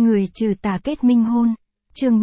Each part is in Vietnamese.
Người trừ tà kết minh hôn. Chương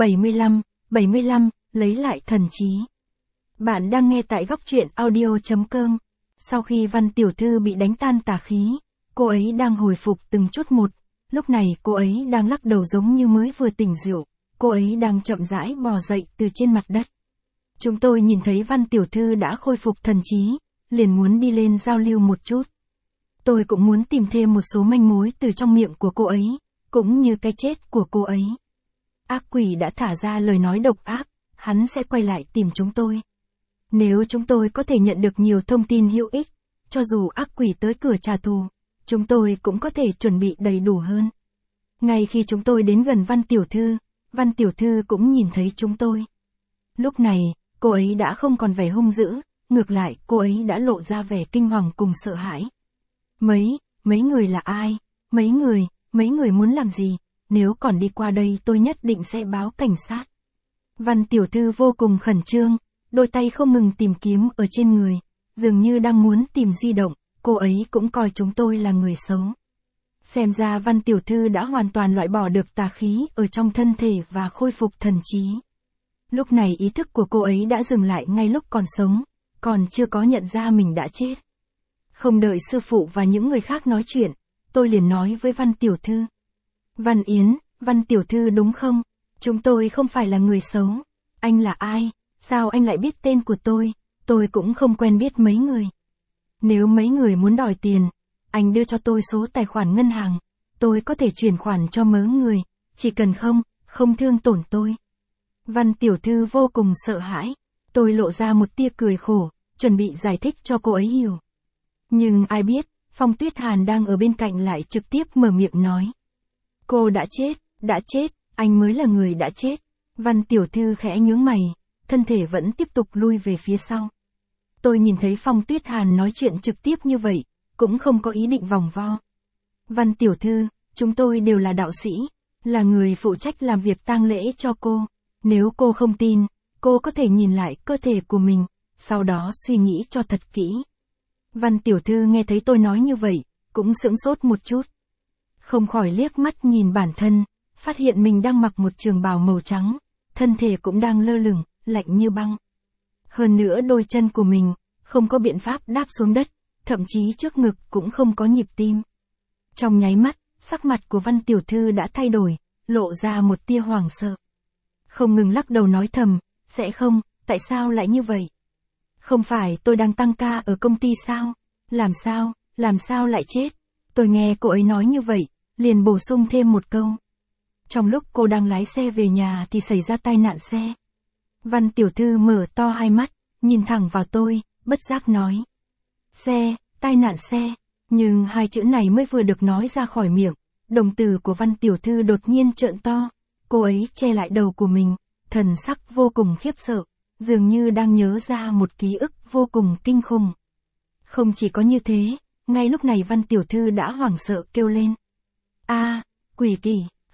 75, lấy lại thần trí. Bạn đang nghe tại góc truyện audio.com. Sau khi Văn tiểu thư bị đánh tan tà khí, cô ấy đang hồi phục từng chút một. Lúc này cô ấy đang lắc đầu giống như mới vừa tỉnh rượu. Cô ấy đang chậm rãi bò dậy từ trên mặt đất. Chúng tôi nhìn thấy Văn tiểu thư đã khôi phục thần trí, liền muốn đi lên giao lưu một chút. Tôi cũng muốn tìm thêm một số manh mối từ trong miệng của cô ấy, cũng như cái chết của cô ấy. Ác quỷ đã thả ra lời nói độc ác, hắn sẽ quay lại tìm chúng tôi. Nếu chúng tôi có thể nhận được nhiều thông tin hữu ích, cho dù ác quỷ tới cửa trả thù, chúng tôi cũng có thể chuẩn bị đầy đủ hơn. Ngay khi chúng tôi đến gần Văn tiểu thư cũng nhìn thấy chúng tôi. Lúc này, cô ấy đã không còn vẻ hung dữ, ngược lại cô ấy đã lộ ra vẻ kinh hoàng cùng sợ hãi. Mấy người là ai? Mấy người muốn làm gì? Nếu còn đi qua đây tôi nhất định sẽ báo cảnh sát. Văn tiểu thư vô cùng khẩn trương, đôi tay không ngừng tìm kiếm ở trên người, dường như đang muốn tìm di động, cô ấy cũng coi chúng tôi là người xấu. Xem ra Văn tiểu thư đã hoàn toàn loại bỏ được tà khí ở trong thân thể và khôi phục thần trí. Lúc này ý thức của cô ấy đã dừng lại ngay lúc còn sống, còn chưa có nhận ra mình đã chết. Không đợi sư phụ và những người khác nói chuyện, tôi liền nói với Văn tiểu thư. Văn tiểu thư đúng không? Chúng tôi không phải là người xấu. Anh là ai? Sao anh lại biết tên của tôi? Tôi cũng không quen biết mấy người. Nếu mấy người muốn đòi tiền, anh đưa cho tôi số tài khoản ngân hàng. Tôi có thể chuyển khoản cho mấy người, chỉ cần không thương tổn tôi. Văn tiểu thư vô cùng sợ hãi. Tôi lộ ra một tia cười khổ, chuẩn bị giải thích cho cô ấy hiểu. Nhưng ai biết, Phong Tuyết Hàn đang ở bên cạnh lại trực tiếp mở miệng nói. Cô đã chết, anh mới là người đã chết. Văn tiểu thư khẽ nhướng mày, thân thể vẫn tiếp tục lui về phía sau. Tôi nhìn thấy Phong Tuyết Hàn nói chuyện trực tiếp như vậy, cũng không có ý định vòng vo. Văn tiểu thư, chúng tôi đều là đạo sĩ, là người phụ trách làm việc tang lễ cho cô. Nếu cô không tin, cô có thể nhìn lại cơ thể của mình, sau đó suy nghĩ cho thật kỹ. Văn tiểu thư nghe thấy tôi nói như vậy, cũng sững sốt một chút. Không khỏi liếc mắt nhìn bản thân, phát hiện mình đang mặc một trường bào màu trắng, thân thể cũng đang lơ lửng, lạnh như băng. Hơn nữa đôi chân của mình, không có biện pháp đáp xuống đất, thậm chí trước ngực cũng không có nhịp tim. Trong nháy mắt, sắc mặt của Văn tiểu thư đã thay đổi, lộ ra một tia hoảng sợ. Không ngừng lắc đầu nói thầm, sẽ không, tại sao lại như vậy? Không phải tôi đang tăng ca ở công ty sao? Làm sao lại chết? Tôi nghe cô ấy nói như vậy, liền bổ sung thêm một câu. Trong lúc cô đang lái xe về nhà thì xảy ra tai nạn xe. Văn tiểu thư mở to hai mắt, nhìn thẳng vào tôi, bất giác nói. Tai nạn xe. Nhưng hai chữ này mới vừa được nói ra khỏi miệng, đồng tử của Văn tiểu thư đột nhiên trợn to. Cô ấy che lại đầu của mình, thần sắc vô cùng khiếp sợ, dường như đang nhớ ra một ký ức vô cùng kinh khủng. Không chỉ có như thế, ngay lúc này Văn tiểu thư đã hoảng sợ kêu lên. Quỷ kỳ,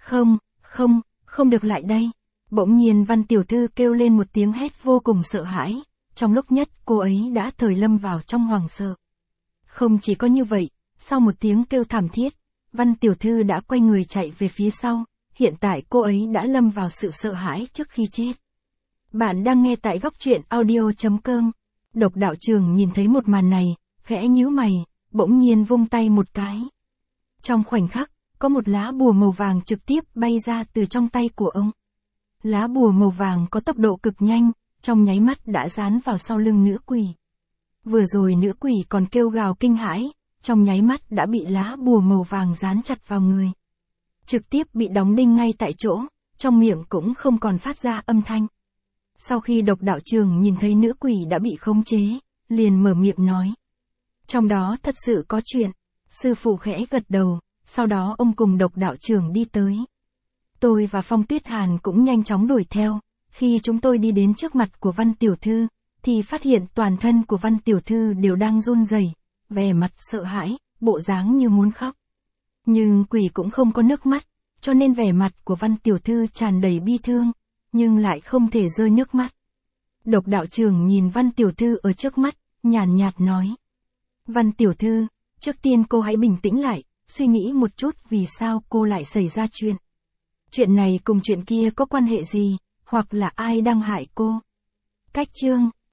không được lại đây. Bỗng nhiên Văn tiểu thư kêu lên một tiếng hét vô cùng sợ hãi, trong lúc nhất cô ấy đã thời lâm vào trong hoảng sợ. Không chỉ có như vậy, sau một tiếng kêu thảm thiết, Văn tiểu thư đã quay người chạy về phía sau, hiện tại cô ấy đã lâm vào sự sợ hãi trước khi chết. Bạn đang nghe tại góc truyện audio.com. Độc đạo trường nhìn thấy một màn này, khẽ nhíu mày, bỗng nhiên vung tay một cái. Trong khoảnh khắc, có một lá bùa màu vàng trực tiếp bay ra từ trong tay của ông. Lá bùa màu vàng có tốc độ cực nhanh, trong nháy mắt đã dán vào sau lưng nữ quỷ. Vừa rồi nữ quỷ còn kêu gào kinh hãi, trong nháy mắt đã bị lá bùa màu vàng dán chặt vào người. Trực tiếp bị đóng đinh ngay tại chỗ, trong miệng cũng không còn phát ra âm thanh. Sau khi độc đạo trường nhìn thấy nữ quỷ đã bị khống chế, liền mở miệng nói. Trong đó thật sự có chuyện. Sư phụ khẽ gật đầu, sau đó ông cùng độc đạo trường đi tới. Tôi và Phong Tuyết Hàn cũng nhanh chóng đuổi theo. Khi chúng tôi đi đến trước mặt của Văn tiểu thư, thì phát hiện toàn thân của Văn tiểu thư đều đang run rẩy, vẻ mặt sợ hãi, bộ dáng như muốn khóc. Nhưng quỷ cũng không có nước mắt, cho nên vẻ mặt của Văn tiểu thư tràn đầy bi thương, nhưng lại không thể rơi nước mắt. Độc đạo trường nhìn Văn tiểu thư ở trước mắt, nhàn nhạt nói. Văn tiểu thư, trước tiên cô hãy bình tĩnh lại, suy nghĩ một chút vì sao cô lại xảy ra chuyện. Chuyện này cùng chuyện kia có quan hệ gì, hoặc là ai đang hại cô? Cách chương